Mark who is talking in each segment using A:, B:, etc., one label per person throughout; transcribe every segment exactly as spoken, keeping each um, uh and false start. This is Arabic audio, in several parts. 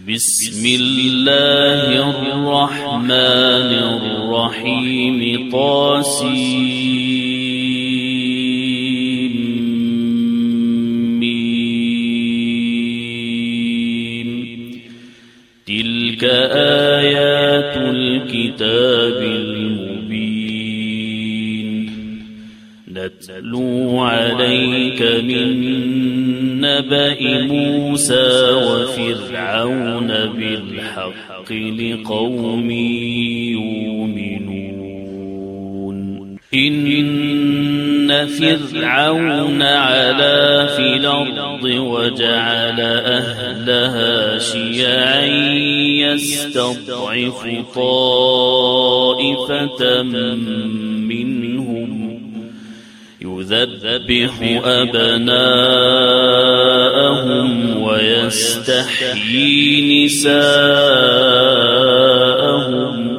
A: بسم الله الرحمن الرحيم طاسيم تلك آيات الكتاب المبين نتلو عليك من نبأ موسى وفرعون بالحق لقوم يؤمنون إن فرعون علا في الأرض وجعل أهلها شيعا يستضعف طائفة منهم يذبح أبناءهم ويستحيي نساءهم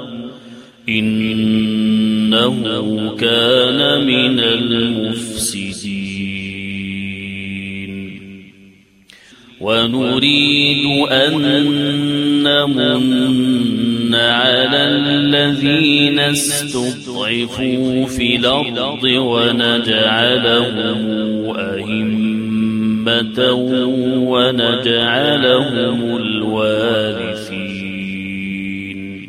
A: إنه كان من المفسدين ونريد أن نمن على الذين استضعفوا في الأرض ونجعلهم أئمة ونجعلهم الوارثين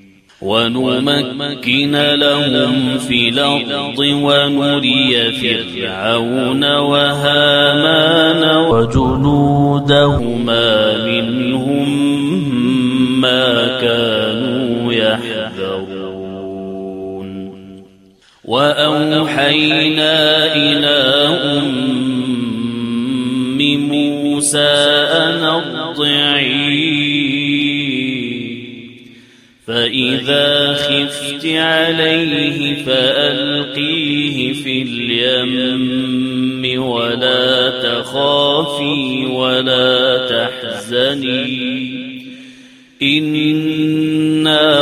A: ونمكن لهم في الأرض ونري فرعون وهامان وجنودهما منهم ما كانوا يحذرون وأوحينا إلى أم موسى أن أرضعيه فإذا خفت عليه فألقيه في اليم ولا تخافي ولا تحزني إنا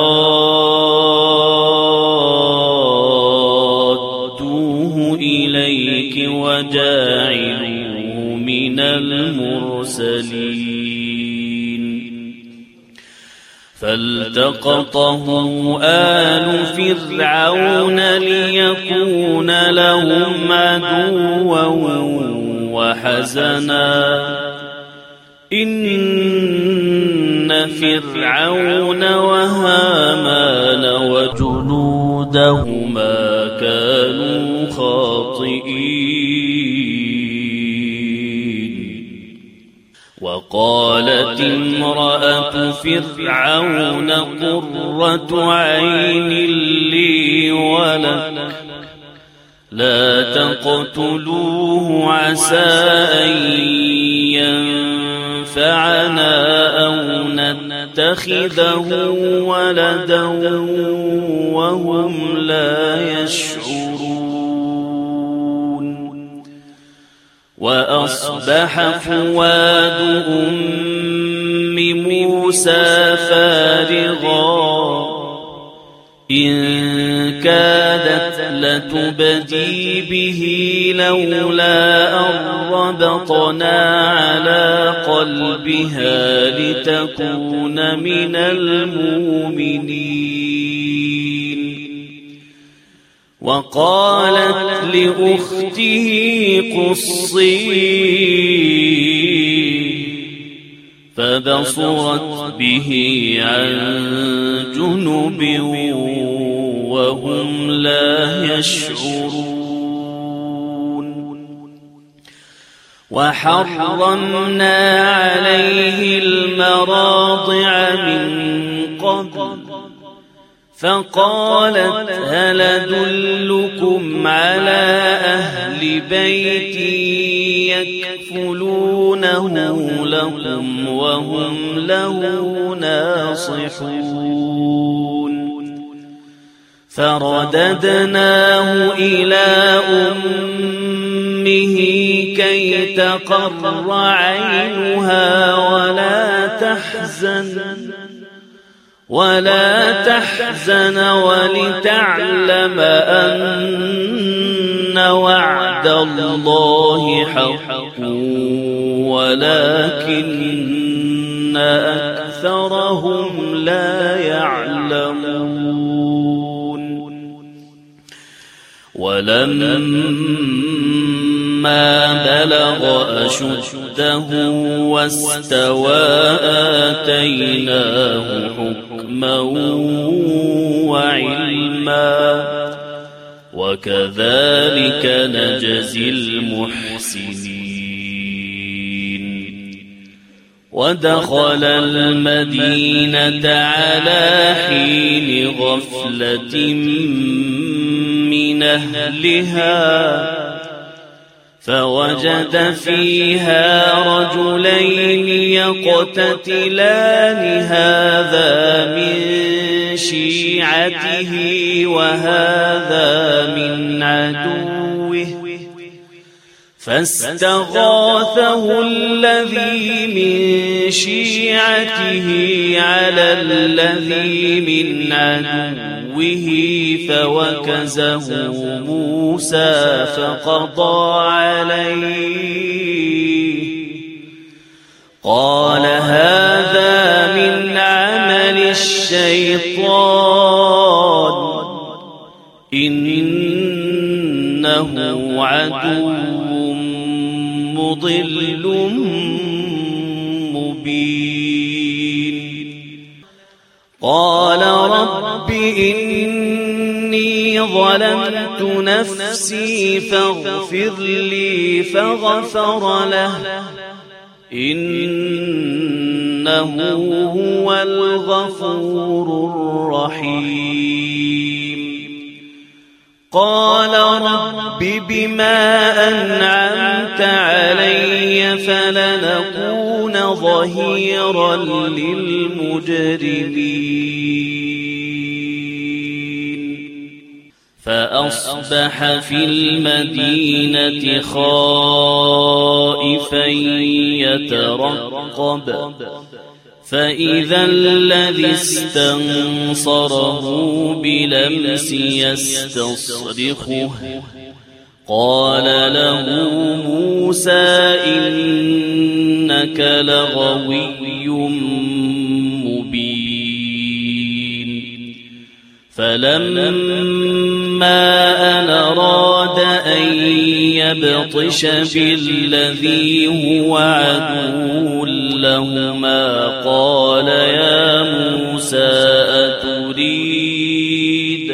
A: رادوه إليك وجاعلوه من المرسلين فالتقطه آل فرعون ليكون لهم عدوا وحزنا إن فرعون وهامان وجنودهما كانوا خاطئين وقالت امرأة فرعون قرة عين لي ولك لا تقتلوه عسى أن ينفعنا أو نتخذه ولدا وهم لا يشعرون وأصبح فؤاد أم موسى فارغا إن كادت لتبدي به لولا أن ربطنا على قلبها لتكون من المؤمنين وقالت لأخته قصيه فبصرت به عن جنب وهم لا يشعرون وحرمنا عليه المراضع من قبل فقالت هل أدلكم على أهل بيت يكفلونه لكم وهم له ناصحون فرددناه إلى أمه كي تقر عينها ولا تحزن ولا تحزن ولتعلم أن وعد الله حق ولكن أكثرهم لا يعلمون ولما بلغ أشده واستوى آتيناه حكما وعلما وكذلك نجزي المحسنين ودخل المدينة على حين غفلة من أهلها فوجد فيها رجلين يقتتلان هذا من شيعته وهذا من عدوه فاستغاثه الذي من شيعته على الذي من عدوه فوكزه موسى فقضى عليه قال هذا من عمل الشيطان إنه عدو مضل مبين قال رب إني ظلمت نفسي فاغفر لي فغفر له إنه هو الغفور الرحيم قال رب بما أنعمت علي فلنكون ظهيرا للمجرمين فأصبح في المدينة خائفا يترقب فإذا الذي استنصره بلمس يستصرخه قال له موسى إنك لغوي مبين فلما أن أراد أن يبطش بالذي هو عدو لهما قال يا موسى أتريد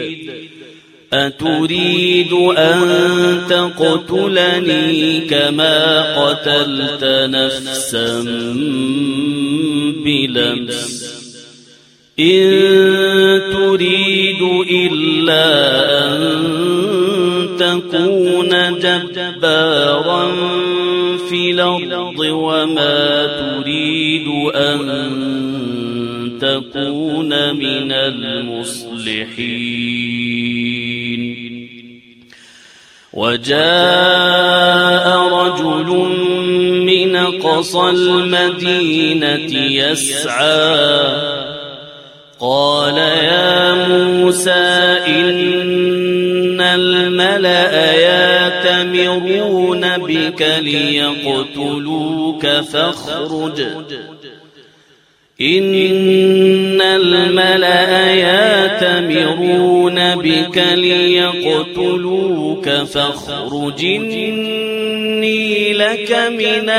A: أتريد أن تقتلني كما قتلت نفسا بلمس إن تريد إلا أن تكون جبارا في الأرض وما تريد أن تكون من المصلحين وجاء رجل من أقصى المدينة يسعى قال يا موسى إن الملأ يأتمرون بك ليقتلوك فاخرج إن الملأ يأتمرون بك ليقتلوك فاخرج إني لك من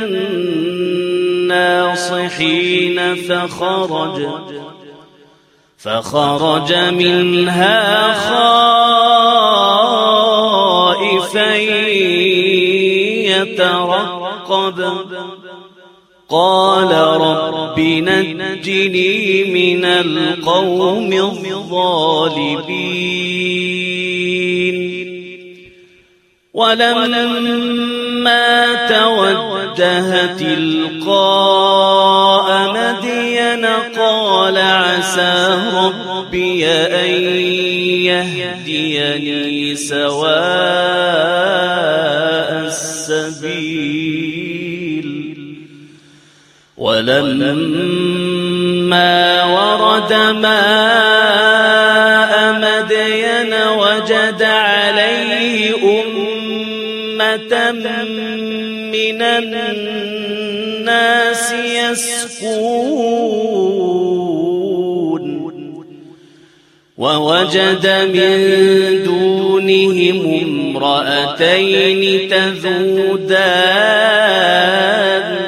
A: الناصحين فخرج فخرج منها خائفا يترقب قال رب نجني من القوم الظالمين ولما توجه تلقاء مدين قال عسى ربي أن يهديني سواء السبيل ولما ورد ماء مدين وجد عليه أمة من الناس الناس يسكون ووجد من دونهم امرأتين تذودان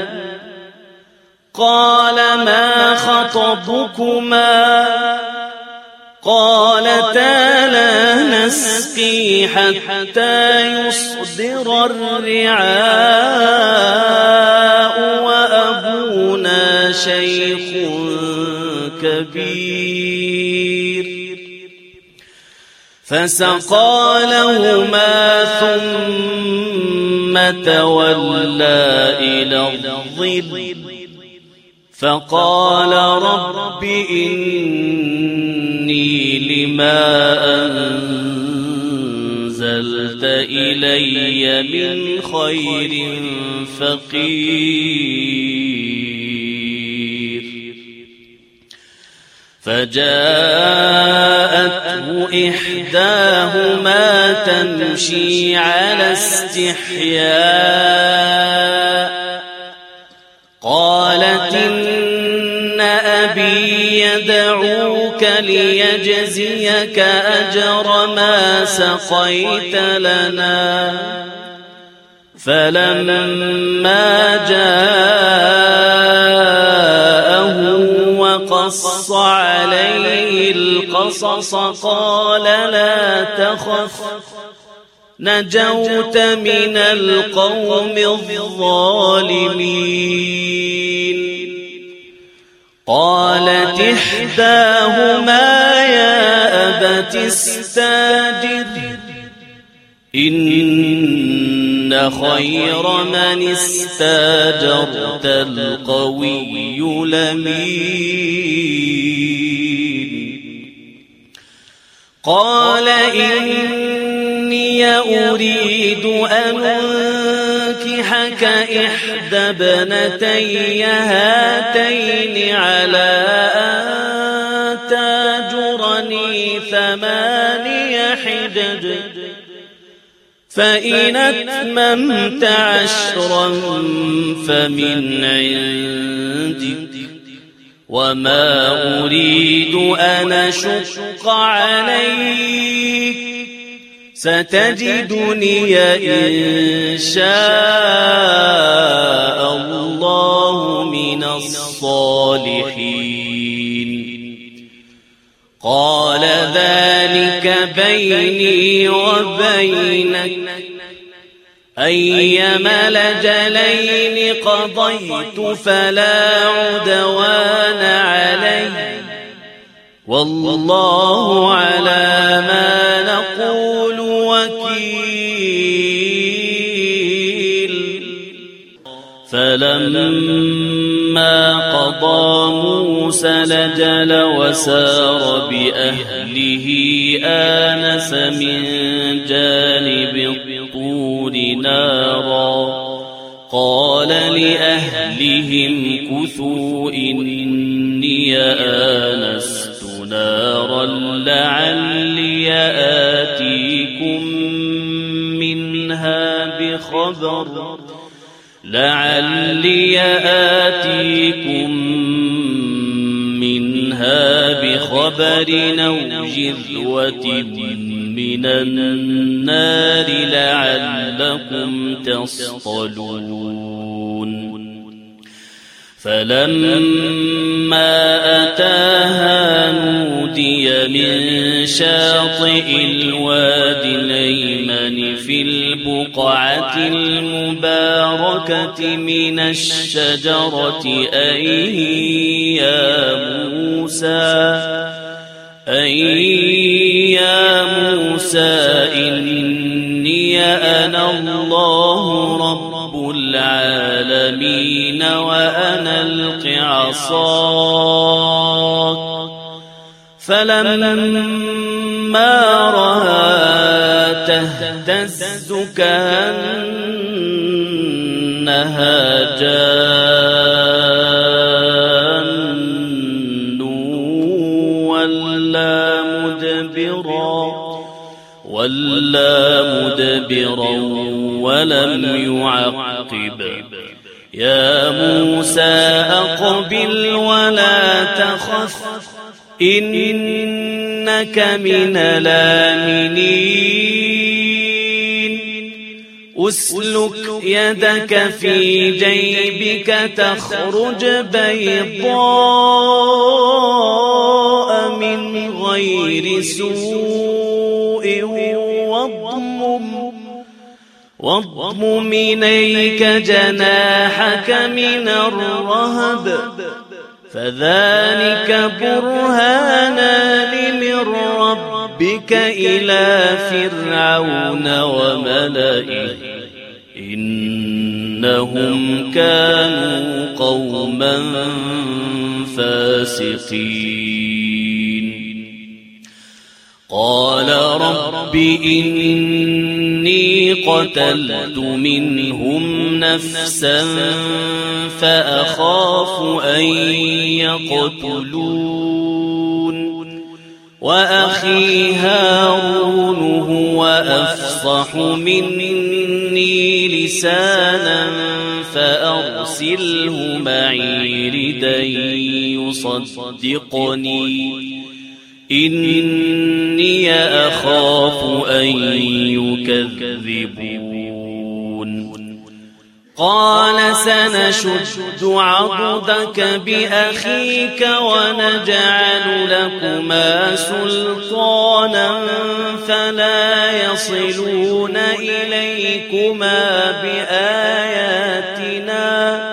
A: قال ما خطبكما قالتا لا نسقي حتى يصدر الرعاء وأبونا شيخ كبير فسقى لهما ثم تولى إلى الظل فقال رب إني لما أنزلت إلي من خير فقير فجاءته إحداهما تمشي على استحياء قالت إن أبي يدعوك ليجزيك أجر ما سقيت لنا فلما جاءه وقص عليه القصص قال لا تخف نجوت من القوم الظالمين قالت إحداهما يا أبت استاجر إن خير من استاجرت القوي الأمين قال إني أريد أن أنكحك إحدى ابنتي هاتين على أن تاجرني ثماني حجج فإن أتممت عشرا فمن عندك وما أريد أن أشق عليك ستجدني إن شاء الله من الصالحين قال ذلك بيني وبينك أيما الأجلين قضيت فلا عدوان علي والله على ما نقول وكيل فلما قضى موسى الأجل وسار بأهله آنس من جانب الطور نارا قال لأهلهم كثوا إني آنست نارا لعلي آتيكم منها بخبر لعلي آتيكم منها بخبر أو جذوة من النار لعلكم تصطلون فلما أتاها نودي من شاطئ الواد الأيمن في البقعة المباركة من الشجرة أي يا موسى أي يا موسى إني أنا الله رب العالمين وأنا ألق عصاك فلما رأى تهتز كأنها جان ولا مدبرا ولا مدبرا ولم يعقب يا موسى أقبل ولا تخف إنك من الآمنين أسلك يدك في جيبك تخرج بيضاء من غير سوء واضمم واضمم إليك جناحك من الرهب فذلك برهانان من ربك إلى فرعون وملئه إنهم كانوا قوما فاسقين قال رب إني قتلت منهم نفسا فأخاف أن يقتلون وأخي هارون هو أفصح مني لسانا فأرسله معي لكي يصدقني إني أخاف أن يكذبون قال سنشد عضدك بأخيك ونجعل لكما سلطانا فلا يصلون إليكما بآياتنا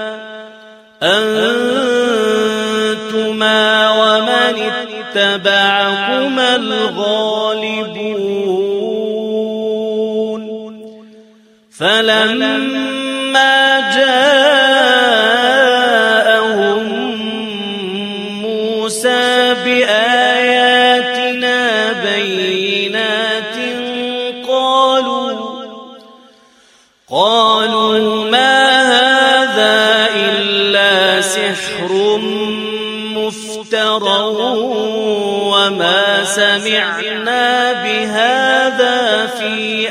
A: أنتما ومن اتبعكما الغالبون فلما جاءهم موسى بآياتنا بينات قالوا قالوا ما هذا إلا سحر مفترى وما سمعنا بهذا في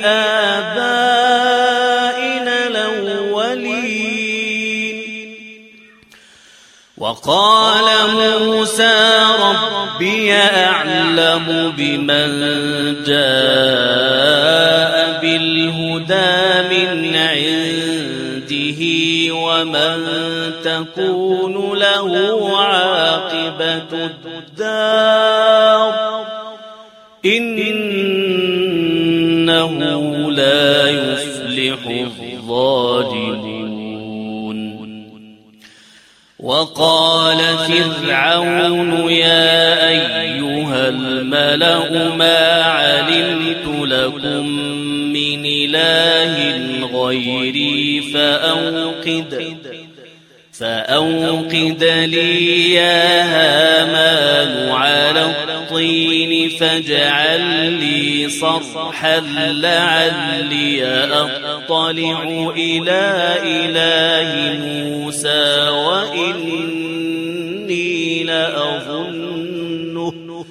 A: آبائنا الأولين وقال موسى ربي أعلم بمن جاء بالهدى من عنده ومن تكون له عاقبة الدار إنه لا يفلح الظالمون وقال فرعون يا أيها الملأ ما علمت لكم من إله غيري فأوقد فأوقد لي يا هامان على الطين فاجعل لي صرحا لعلي أطلع إلى إله موسى وإني لأظنه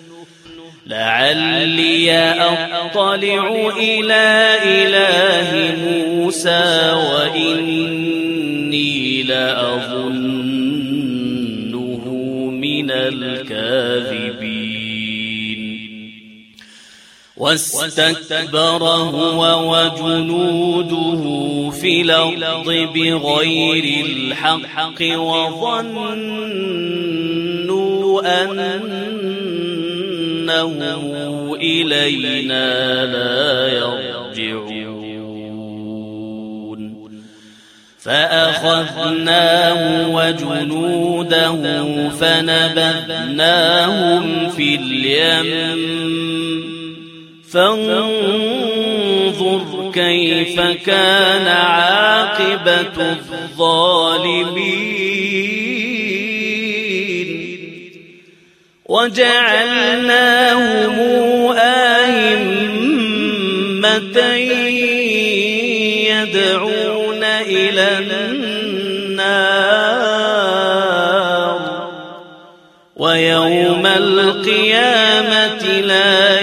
A: لعلي أطلع إلى إله موسى وإني لأظنه من الكاذبين واستكبر هو وجنوده في الأرض بغير الحق وظنوا أنه إلينا لا يرجعون فأخذناه وجنوده فنبذناهم في اليم فانظر كيف كان عاقبة الظالمين وجعلناهم أئمة يدعون إلى النار ويوم القيامة لا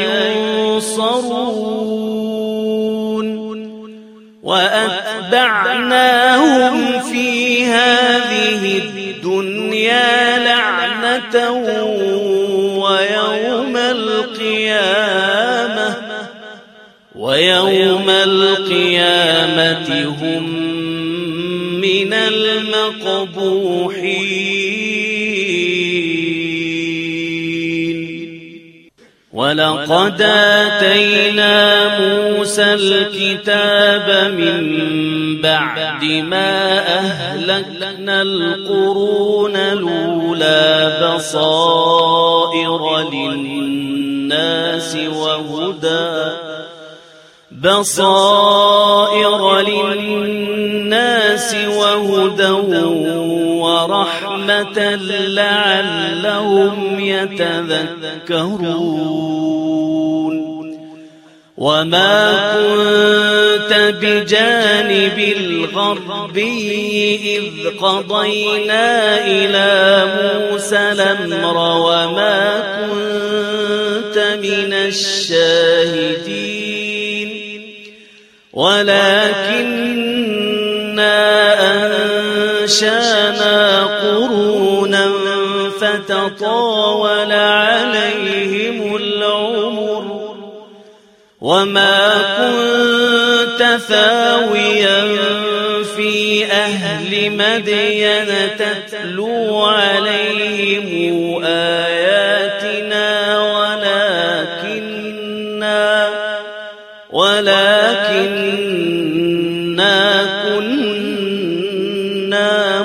A: ينصرون وأتبعناهم في هذه الدنيا لعنة ويوم القيامة ويوم القيامة هم من المقبوحين. ولقد آتينا موسى الكتاب من بعد ما أهلكنا القرون الأولى بصائر للناس وهدى بصائر للناس وهدى ورحمة لعلهم يتذكرون. وما كنت بجانب الغربي إذ قضينا إلى موسى الأمر وما كنت من الشاهدين ولكننا أنشأنا قرونا فتطاول عليهم العمر وما كنت ثاويا في أهل مدين تتلو عليهم آياتنا ولكننا ولكننا كنا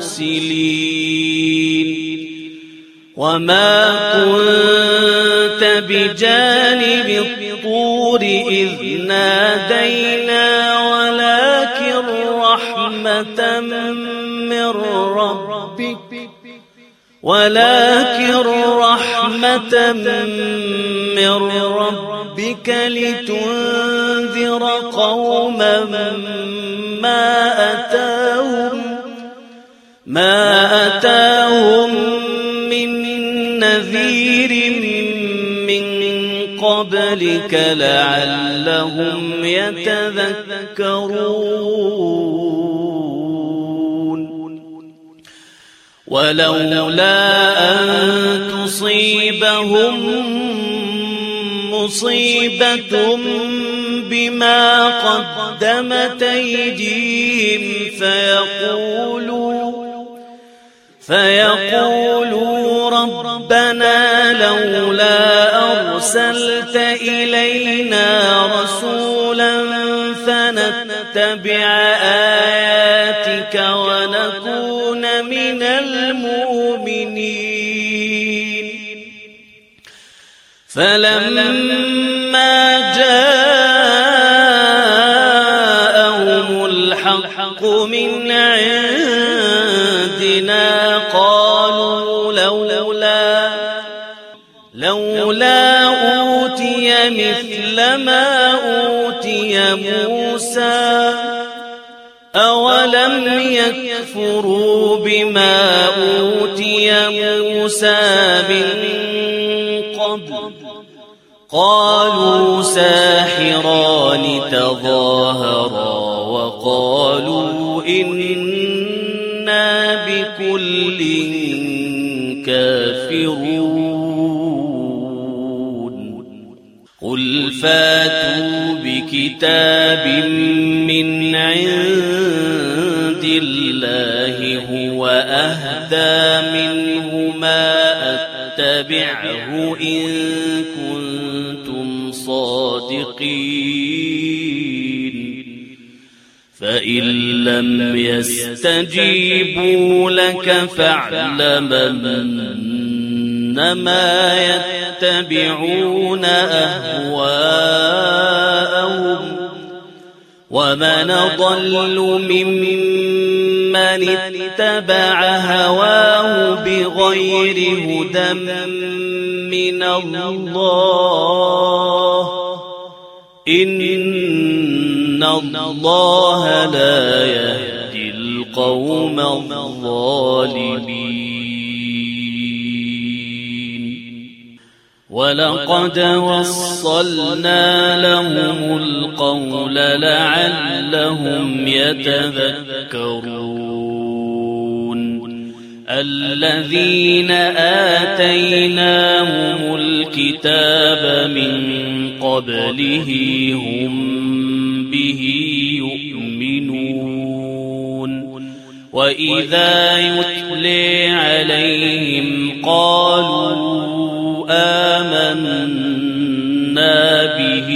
A: مرسلين. وما كنت بجانب الطور إذ نادينا ولكن رحمة من ربك ولكن رحمة من ربك لتنذر قوما ما أتاهم ما أتاهم من نذير من قبلك لعلهم يتذكرون. ولولا أن تصيبهم مصيبة بما قدمت أيديهم فيقولوا فيقولوا ربنا لولا أرسلت إلينا رسولا فنتبع آياتك ونكون من المؤمنين. فلما جاءهم الحق من عندنا قالوا لولا لولا أوتي مثل ما أوتي موسى أولم يكفروا بما أوتي موسى من قبل قالوا ساحران تظاهرا وقالوا إنا بكل كافرون. قل فاتوا بكتاب من عند الله هو أهدى منه ما أتبعه إن كنتم صادقين. فإن لم يستجيبوا لك فاعلم أنما يتبعون أهواءهم ومن ضل ممن اتبع هواه بغير هدى من الله إن الله لا يهدي القوم الظالمين. ولقد وصلنا لهم القول لعلهم يتذكرون. الذين آتيناهم الكتاب من قبله هم به يؤمنون وإذا يتلي عليهم قالوا آمنا به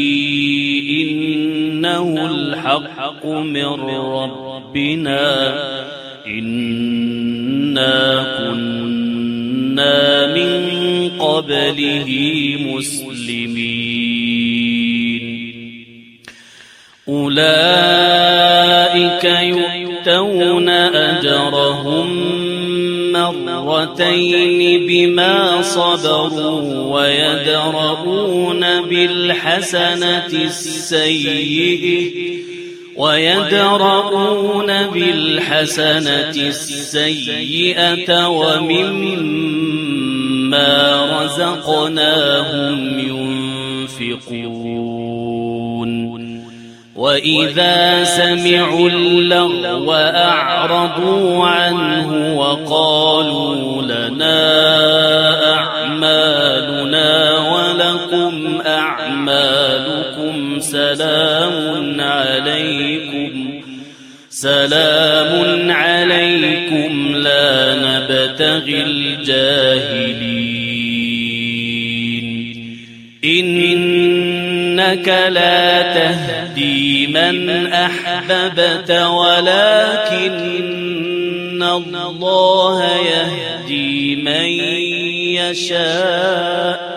A: إنه الحق من ربنا إنا كنا من قبله مسلمين أولئك يؤتون أجرهم مرتين بما صبروا ويدرؤون بالحسنة السيئة ويدرؤون بالحسنة السيئة ومما رزقناهم ينفقون وإذا سمعوا اللغو أعرضوا عنه وقالوا لنا أعمالنا ولكم أعمالكم سلام عليكم سلام عليكم لا نبتغي الجاهلين إنك لا تهدي من أحببت ولكن الله يهدي من يشاء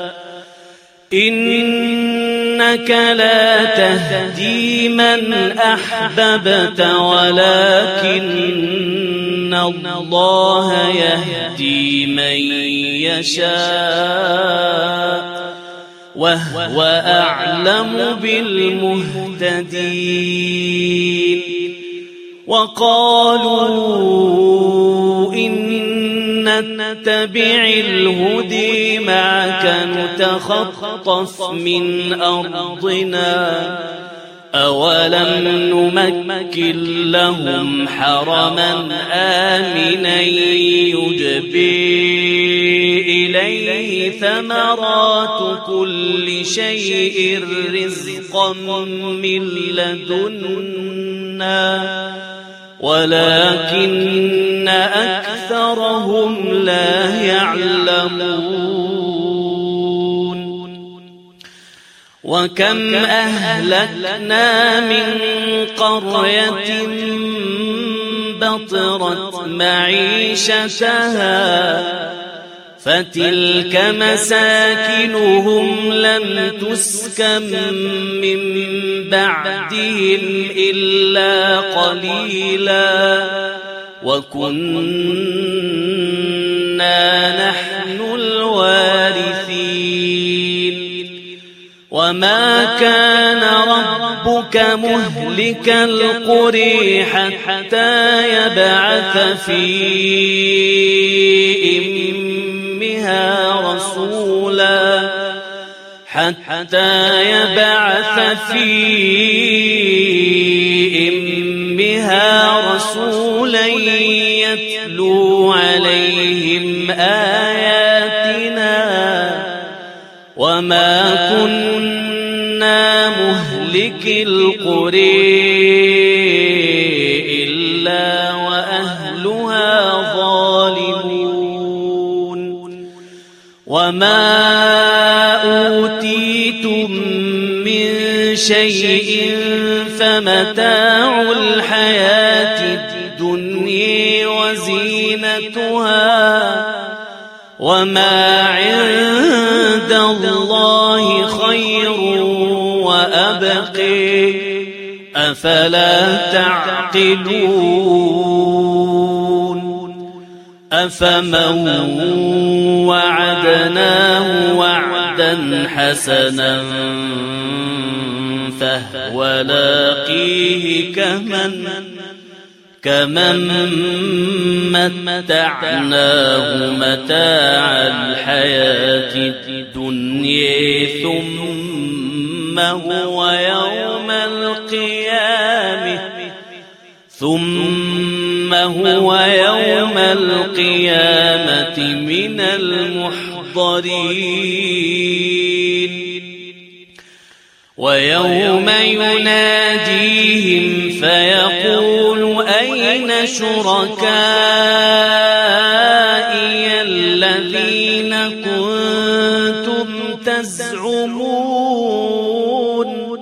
A: إنك لا تهدي من أحببت ولكن الله يهدي من يشاء وهو أعلم بالمهتدين وقالوا إن نتبع الهدي معك نتخطف من أرضنا أولم نمكن لهم حرما آمنا يجبي إليه ثمرات كل شيء رزقا من لدنا ولكن أكثرهم لا يعلمون وكم أهلكنا من قرية بطرت معيشتها فتلك مساكنهم لم تسكن من بعدهم إلا قليلا وكنا نحن الوارثين وما كان ربك مهلك القرى حتى يبعث في أمها رسولا حتى يبعث في أمها رسولا يتلو عليهم آياتنا وما كنا مهلك القرى إلا وأهلها ظالمون وما أوتيتم من شيء فمتاع الحياة الدنيا وزينتها وما عند الله خير وأبقي أفلا تعقلون أفمن وعدناه وعدا حسنا فهو لاقيه كمن كمن متعناه متاع الحياة الدنيا ثم هو يوم القيامة ثم هو يوم القيامة من المحضرين ويوم يناديهم فيقول أين شركائي الذين كنتم تزعمون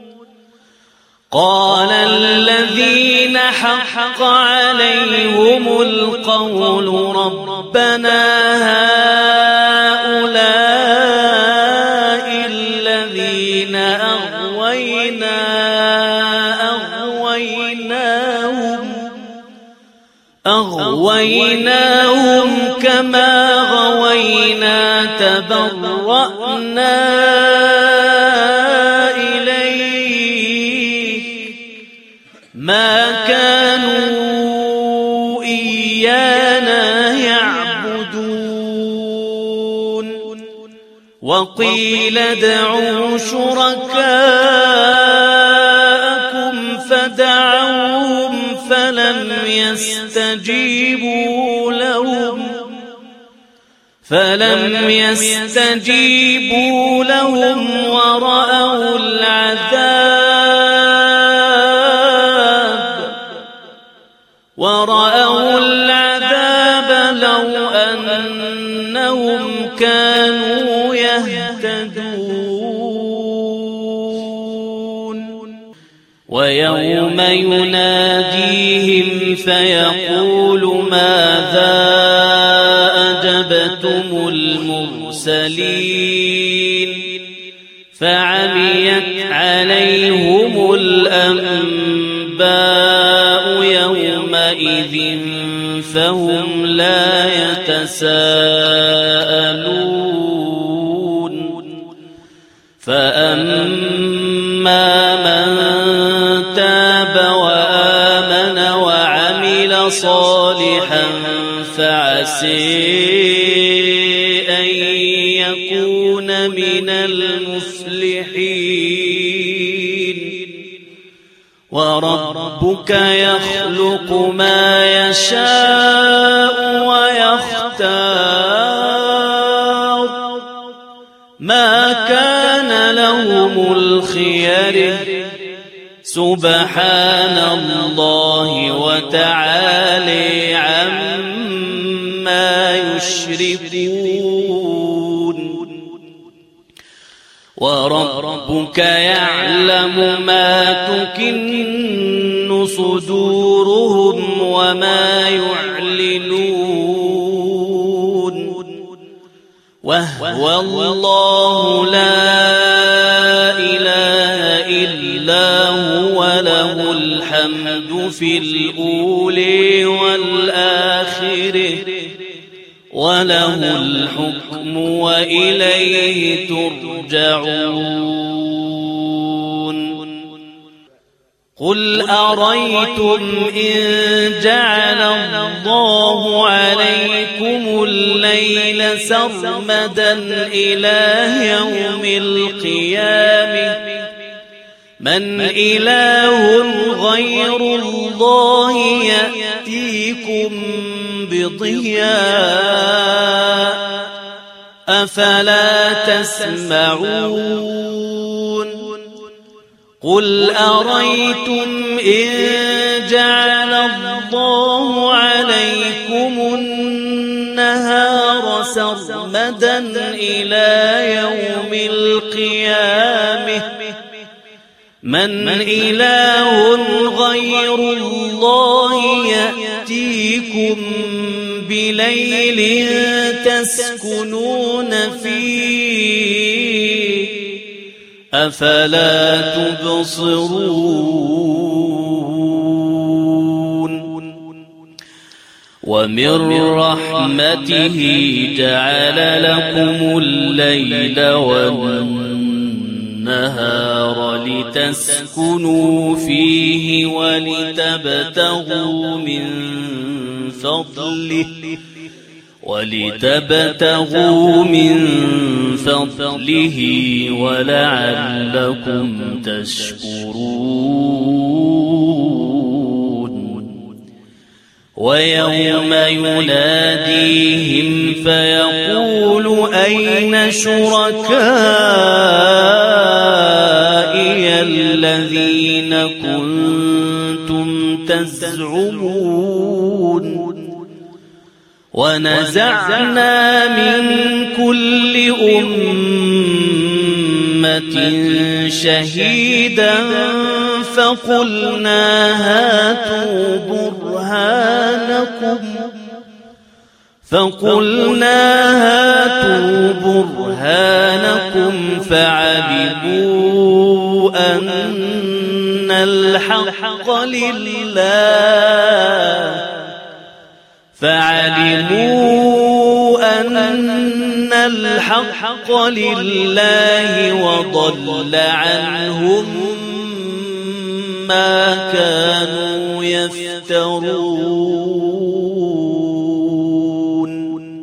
A: قال الذين حق عليهم القول ربنا هؤلاء الذين أغوينا أغويناهم أغويناهم كما غوينا تبرأنا ما كانوا إيانا يعبدون وقيل ادعوا شركاءكم فدعوهم فلم يستجيبوا لهم فلم يستجيبوا لهم ورأوا العذاب ورأوا العذاب لو أنهم كانوا يهتدون ويوم يناديهم فيقول ماذا أجبتم المرسلين فعميت عليهم الأنباء يومئذ فهم لا يتساءلون فأما من تاب وآمن وعمل صالحا فعسى أن يكون من المفلحين وربك يخلق ما يشاء ويختار ما كان لهم الخير سبحان الله وتعالى عما يشركون وربك يعلم ما تكن صدورهم وما يعلنون وهو الله لا إله إلا هو له الحمد في الأولى والآخرة وله الحكم وإليه ترجعون قل أريتم إن جعل الله عليكم الليل سرمدا إلى يوم القيامة من إله غير الله يأتيكم بضياء أفلا تسمعون قل أريتم إن جعل الله عليكم النهار سرمدا إلى يوم القيامة من إله غير الله يأتيكم بليل تسكنون فيه أفلا تبصرون ومن رحمته جعل لكم الليل والنهار لتسكنوا فيه ولتبتغوا من فضله ولتبتغوا من فضله ولعلكم تشكرون ويوم يناديهم فيقول أين شركائي الذين كنتم تزعمون ونزعنا من كل أمة شهيدا فقلنا هاتوا برهانكم فقلنا هاتوا برهانكم فعلموا أن الحق لله فعلموا أن الحق لله وضل عنهم ما كانوا يفترون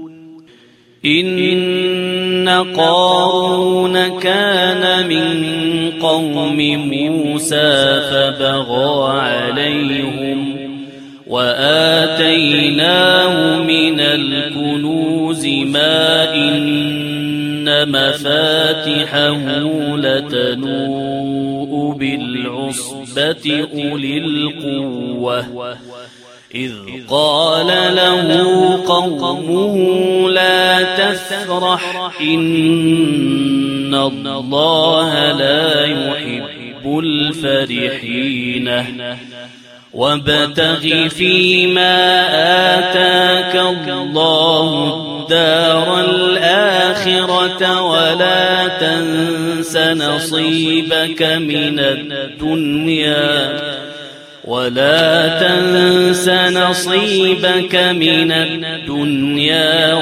A: إن قارون كان من قوم موسى فبغى عليهم وآتيناه من الكنوز ما إن مفاتحه لتنوء بالعصبة أولي القوة إذ قال له قومه لا تفرح إن الله لا يحب الفرحين وابتغ فيما آتاك الله الدار الآخرة ولا تنس نصيبك من الدنيا ولا تنس نصيبك من الدنيا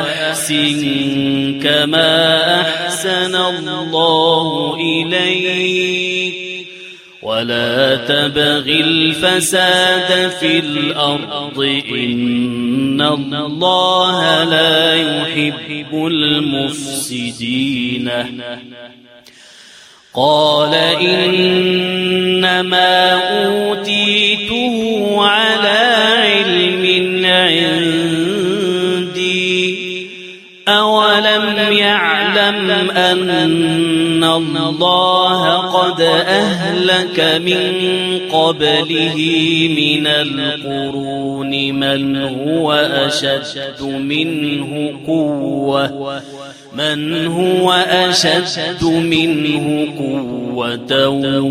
A: وأحسن كما أحسن الله إليك ولا تبغ الفساد في الأرض إن الله لا يحب المفسدين قال إنما أوتيته على علم عندي أولم يعلم أن الله قد أهلك من قبله من القرون من هو أشد منه قوة من هو أشد منه قوة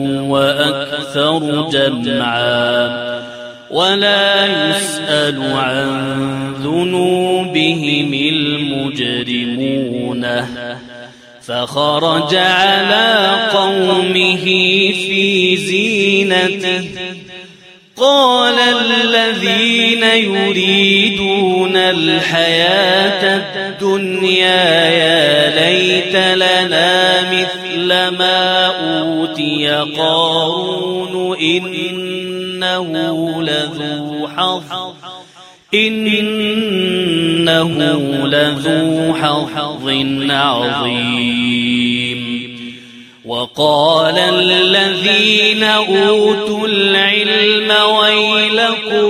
A: وأكثر جمعا ولا يسأل عن ذنوبهم المجرمون فخرج على قومه في زينته قال الذين يريدون الحياة الدنيا يا ليت لنا مثل ما أوتي قارون إنه لذو حظ إنه لذو حظ عظيم وقال الذين أوتوا العلم ويلكم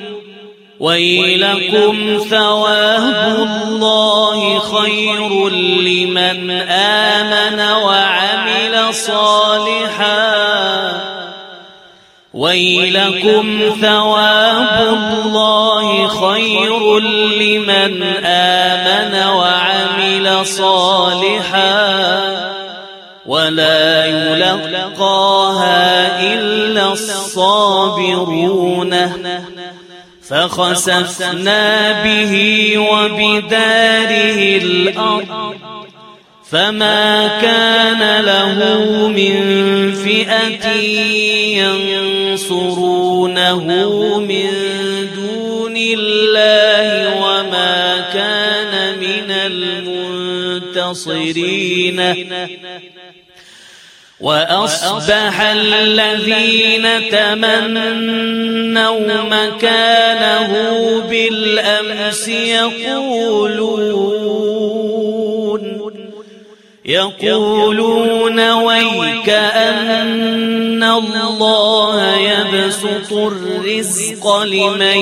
A: ويلكم ثواب الله خير لمن آمن وعمل صالحا ويلكم ثواب الله خير لمن آمن وعمل صالحا ولا يلقاها إلا الصابرون فخسفنا به وبداره الأرض فما كان له من فئة ينصرونه من دون الله وما كان من المنتصرين وأصبح الذين تمنوا مكانه بالأمس يقولون يقولون ويك أن الله يبسط الرزق لمن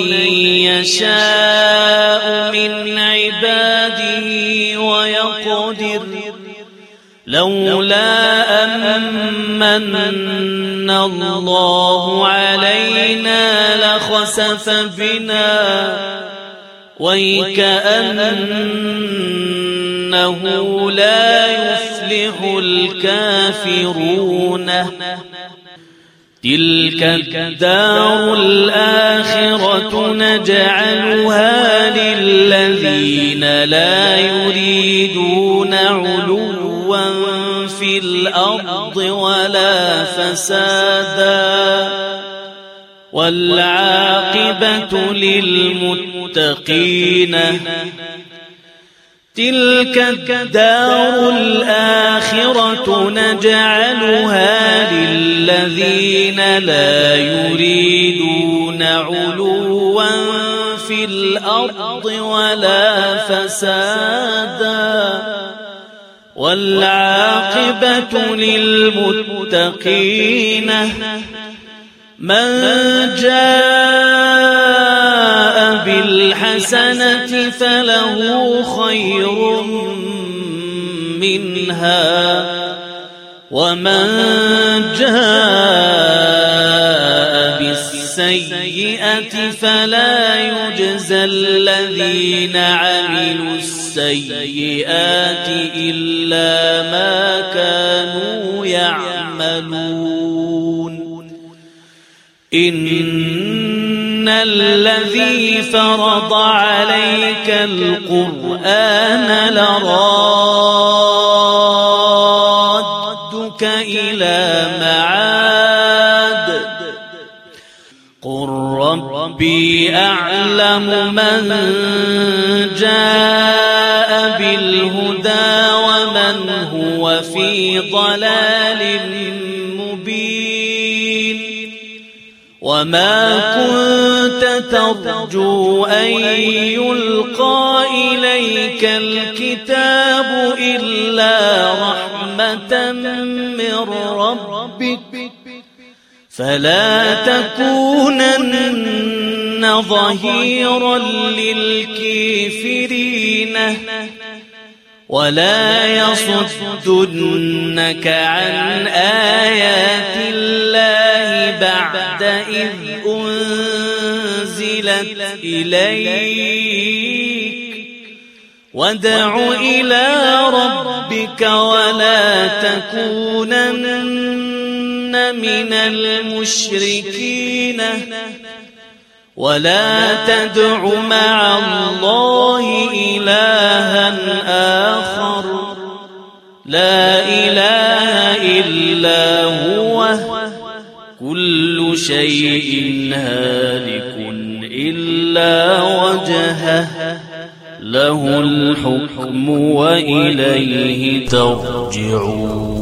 A: يشاء من عباده ويقدر لولا أمن الله علينا لخسف بنا ويكأنه لا يفلح الكافرون تلك الدار الآخرة نجعلها للذين لا يريدون علوا في الأرض ولا فسادا والعاقبة للمتقين تلك الدار الآخرة نجعلها للذين لا يريدون علوا في الأرض ولا فسادا والعاقبة للمتقين من جاء بالحسنة فله خير منها ومن جاء بالسيئة فلا يجزى الذين عملوا السيئات إلا ما كانوا يعملون إن الذي فرض عليك القرآن لرادك إلى معاد قل ربي أعلم من جاء بالهدى ومن هو في ضلال مبين وما كنت ترجو أن يلقى إليك الكتاب إلا رحمة من ربك فلا تكونن ظهيرا للكافرين ولا يصدنك عن آيات الله بعد إذ أنزلت إليك وادع إلى ربك ولا تكونن من المشركين ولا تدع مع الله إلها آخر لا إله إلا هو كل شيء هالك إلا وجهه له الحكم وإليه ترجعون.